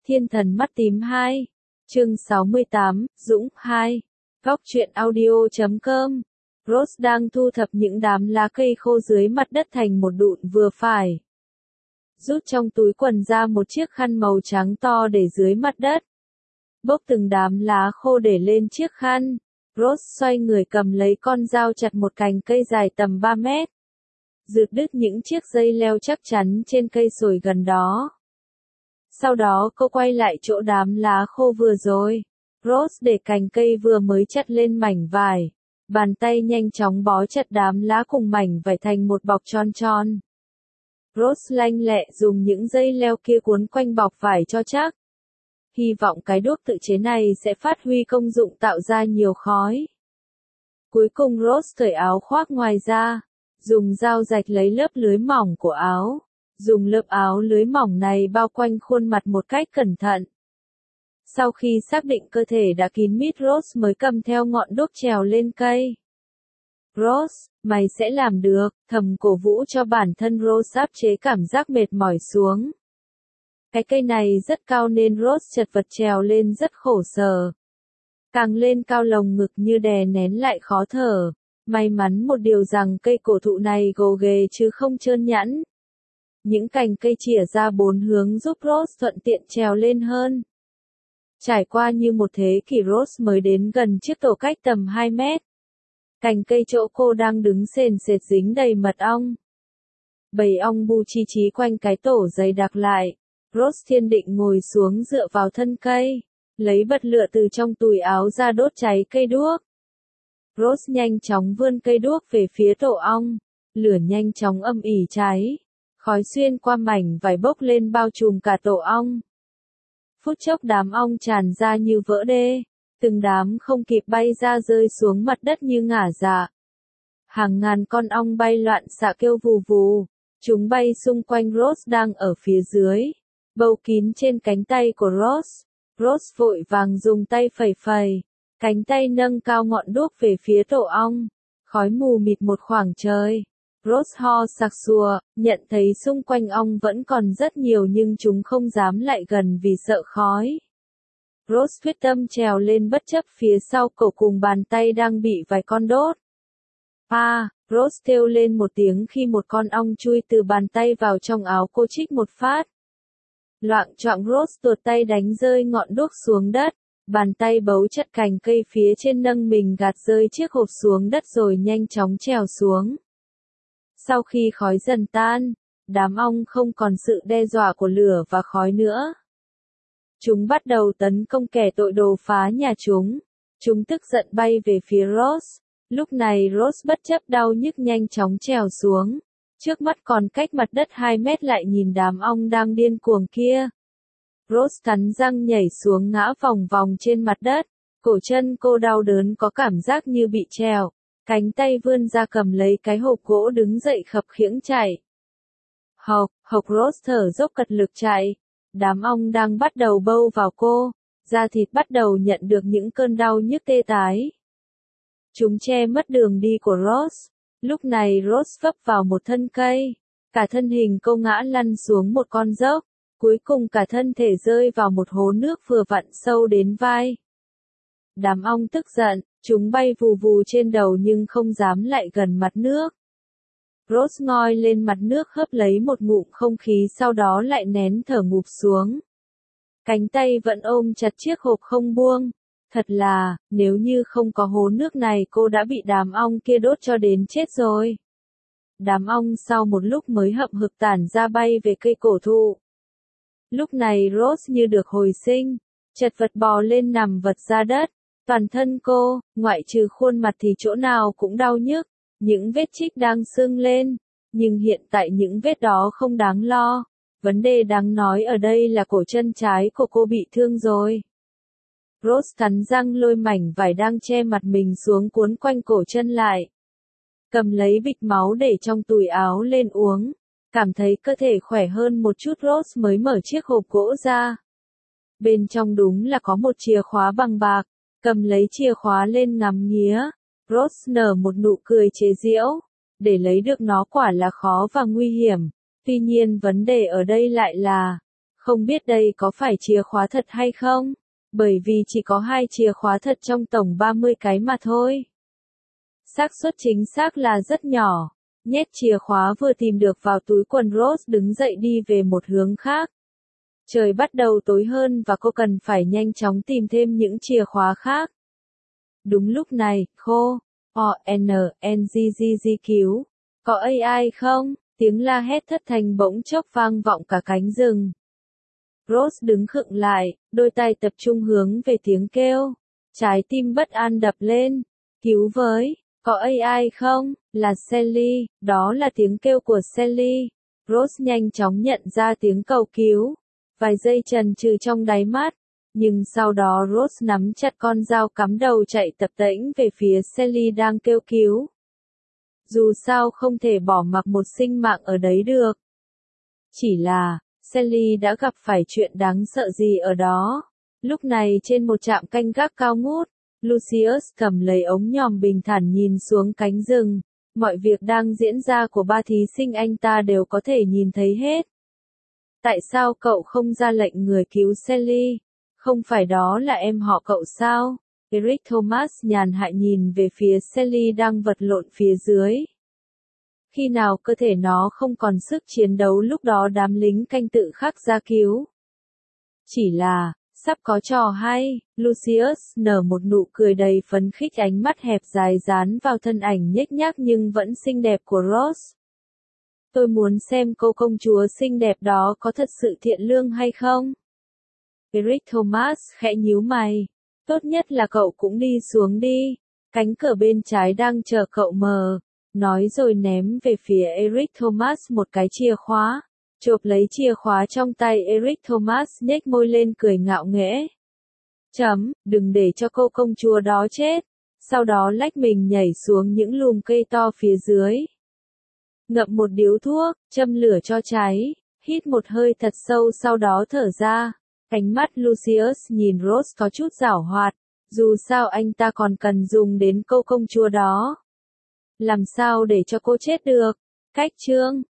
Thiên thần mắt tím 2. Chương 68, Dũng 2. Góc truyện audio.com. Rose đang thu thập những đám lá cây khô dưới mặt đất thành một đụn vừa phải. Rút trong túi quần ra một chiếc khăn màu trắng to để dưới mặt đất. Bốc từng đám lá khô để lên chiếc khăn. Rose xoay người cầm lấy con dao chặt một cành cây dài tầm 3 mét. Rượt đứt những chiếc dây leo chắc chắn trên cây sồi gần đó. Sau đó cô quay lại chỗ đám lá khô vừa rồi. Rose để cành cây vừa mới chặt lên mảnh vải. Bàn tay nhanh chóng bó chặt đám lá cùng mảnh vải thành một bọc tròn tròn. Rose lanh lẹ dùng những dây leo kia cuốn quanh bọc vải cho chắc. Hy vọng cái đuốc tự chế này sẽ phát huy công dụng tạo ra nhiều khói. Cuối cùng Rose cởi áo khoác ngoài ra, dùng dao rạch lấy lớp lưới mỏng của áo. Dùng lớp áo lưới mỏng này bao quanh khuôn mặt một cách cẩn thận. Sau khi xác định cơ thể đã kín mít, Rose mới cầm theo ngọn đuốc trèo lên cây. Rose, mày sẽ làm được, thầm cổ vũ cho bản thân Rose áp chế cảm giác mệt mỏi xuống. Cái cây này rất cao nên Rose chật vật trèo lên rất khổ sở. Càng lên cao lồng ngực như đè nén lại khó thở. May mắn một điều rằng cây cổ thụ này gồ ghề chứ không trơn nhẵn. Những cành cây chìa ra bốn hướng giúp Rose thuận tiện trèo lên hơn. Trải qua như một thế kỷ, Rose mới đến gần chiếc tổ cách tầm 2 mét. Cành cây chỗ cô đang đứng sền sệt dính đầy mật ong. Bầy ong bu chi chít quanh cái tổ dày đặc lại. Rose thiên định ngồi xuống dựa vào thân cây, lấy bật lửa từ trong túi áo ra đốt cháy cây đuốc. Rose nhanh chóng vươn cây đuốc về phía tổ ong, lửa nhanh chóng âm ỉ cháy. Khói xuyên qua mảnh vải bốc lên bao trùm cả tổ ong. Phút chốc đám ong tràn ra như vỡ đê, từng đám không kịp bay ra rơi xuống mặt đất như ngả dạ. Hàng ngàn con ong bay loạn xạ kêu vù vù, chúng bay xung quanh Rose đang ở phía dưới, bâu kín trên cánh tay của Rose. Rose vội vàng dùng tay phẩy phẩy, cánh tay nâng cao ngọn đuốc về phía tổ ong, khói mù mịt một khoảng trời. Rose ho sặc sùa, nhận thấy xung quanh ong vẫn còn rất nhiều nhưng chúng không dám lại gần vì sợ khói. Rose quyết tâm trèo lên bất chấp phía sau cổ cùng bàn tay đang bị vài con đốt. Rose kêu lên một tiếng khi một con ong chui từ bàn tay vào trong áo cô, chích một phát. Loạng choạng Rose tuột tay đánh rơi ngọn đuốc xuống đất. Bàn tay bấu chặt cành cây phía trên nâng mình gạt rơi chiếc hộp xuống đất rồi nhanh chóng trèo xuống. Sau khi khói dần tan, đám ong không còn sự đe dọa của lửa và khói nữa. Chúng bắt đầu tấn công kẻ tội đồ phá nhà chúng. Chúng tức giận bay về phía Rose. Lúc này Rose bất chấp đau nhức nhanh chóng trèo xuống. Trước mắt còn cách mặt đất 2 mét lại nhìn đám ong đang điên cuồng kia. Rose cắn răng nhảy xuống ngã vòng vòng trên mặt đất. Cổ chân cô đau đớn có cảm giác như bị trèo. Cánh tay vươn ra cầm lấy cái hộp gỗ đứng dậy khập khiễng chạy. Hộc Rose thở dốc cật lực chạy. Đám ong đang bắt đầu bâu vào cô. Da thịt bắt đầu nhận được những cơn đau nhức tê tái. Chúng che mất đường đi của Rose. Lúc này Rose vấp vào một thân cây. Cả thân hình cô ngã lăn xuống một con dốc. Cuối cùng cả thân thể rơi vào một hố nước vừa vặn sâu đến vai. Đám ong tức giận, chúng bay vù vù trên đầu nhưng không dám lại gần mặt nước. Rose ngoi lên mặt nước hớp lấy một ngụm không khí, sau đó lại nén thở ngụp xuống. Cánh tay vẫn ôm chặt chiếc hộp không buông. Thật là, nếu như không có hố nước này cô đã bị đám ong kia đốt cho đến chết rồi. Đám ong sau một lúc mới hậm hực tản ra bay về cây cổ thụ. Lúc này Rose như được hồi sinh, chật vật bò lên nằm vật ra đất. Toàn thân cô, ngoại trừ khuôn mặt thì chỗ nào cũng đau nhức, những vết chích đang sưng lên. Nhưng hiện tại những vết đó không đáng lo. Vấn đề đáng nói ở đây là cổ chân trái của cô bị thương rồi. Rose cắn răng lôi mảnh vải đang che mặt mình xuống cuốn quanh cổ chân lại. Cầm lấy bịch máu để trong túi áo lên uống. Cảm thấy cơ thể khỏe hơn một chút, Rose mới mở chiếc hộp gỗ ra. Bên trong đúng là có một chìa khóa bằng bạc. Cầm lấy chìa khóa lên ngắm nghía. Rose nở một nụ cười chế giễu. Để lấy được nó quả là khó và nguy hiểm. Tuy nhiên vấn đề ở đây lại là Không biết đây có phải chìa khóa thật hay không? Bởi vì chỉ có 2 chìa khóa thật trong tổng 30 cái mà thôi. Xác suất chính xác là rất nhỏ. Nhét chìa khóa vừa tìm được vào túi quần, Rose đứng dậy đi về một hướng khác. Trời bắt đầu tối hơn và cô cần phải nhanh chóng tìm thêm những chìa khóa khác. Đúng lúc này, cô, ONNGGG cứu. Có AI không? Tiếng la hét thất thanh bỗng chốc vang vọng cả cánh rừng. Rose đứng khựng lại, đôi tay tập trung hướng về tiếng kêu. Trái tim bất an đập lên. Cứu với, có AI không? Là Sally, đó là tiếng kêu của Sally. Rose nhanh chóng nhận ra tiếng cầu cứu. Vài giây chần chừ trong đáy mắt. Nhưng sau đó Rose nắm chặt con dao cắm đầu chạy tập tễnh về phía Sally đang kêu cứu. Dù sao không thể bỏ mặc một sinh mạng ở đấy được. Chỉ là, Sally đã gặp phải chuyện đáng sợ gì ở đó. Lúc này trên một trạm canh gác cao ngút, Lucius cầm lấy ống nhòm bình thản nhìn xuống cánh rừng. Mọi việc đang diễn ra của 3 thí sinh anh ta đều có thể nhìn thấy hết. Tại sao cậu không ra lệnh người cứu Sally? Không phải đó là em họ cậu sao? Eric Thomas nhàn hạ nhìn về phía Sally đang vật lộn phía dưới. Khi nào cơ thể nó không còn sức chiến đấu lúc đó đám lính canh tự khắc ra cứu. Chỉ là, sắp có trò hay, Lucius nở một nụ cười đầy phấn khích, ánh mắt hẹp dài dán vào thân ảnh nhếch nhác nhưng vẫn xinh đẹp của Rose. Tôi muốn xem cô công chúa xinh đẹp đó có thật sự thiện lương hay không? Eric Thomas khẽ nhíu mày. Tốt nhất là cậu cũng đi xuống đi. Cánh cửa bên trái đang chờ cậu mở. Nói rồi ném về phía Eric Thomas một cái chìa khóa. Chộp lấy chìa khóa trong tay Eric Thomas nhếch môi lên cười ngạo nghễ. Đừng để cho cô công chúa đó chết. Sau đó lách mình nhảy xuống những lùm cây to phía dưới. Ngậm một điếu thuốc, châm lửa cho cháy, hít một hơi thật sâu sau đó thở ra. Ánh mắt Lucius nhìn Rose có chút giảo hoạt, dù sao anh ta còn cần dùng đến cô công chúa đó. Làm sao để cho cô chết được? Cách chương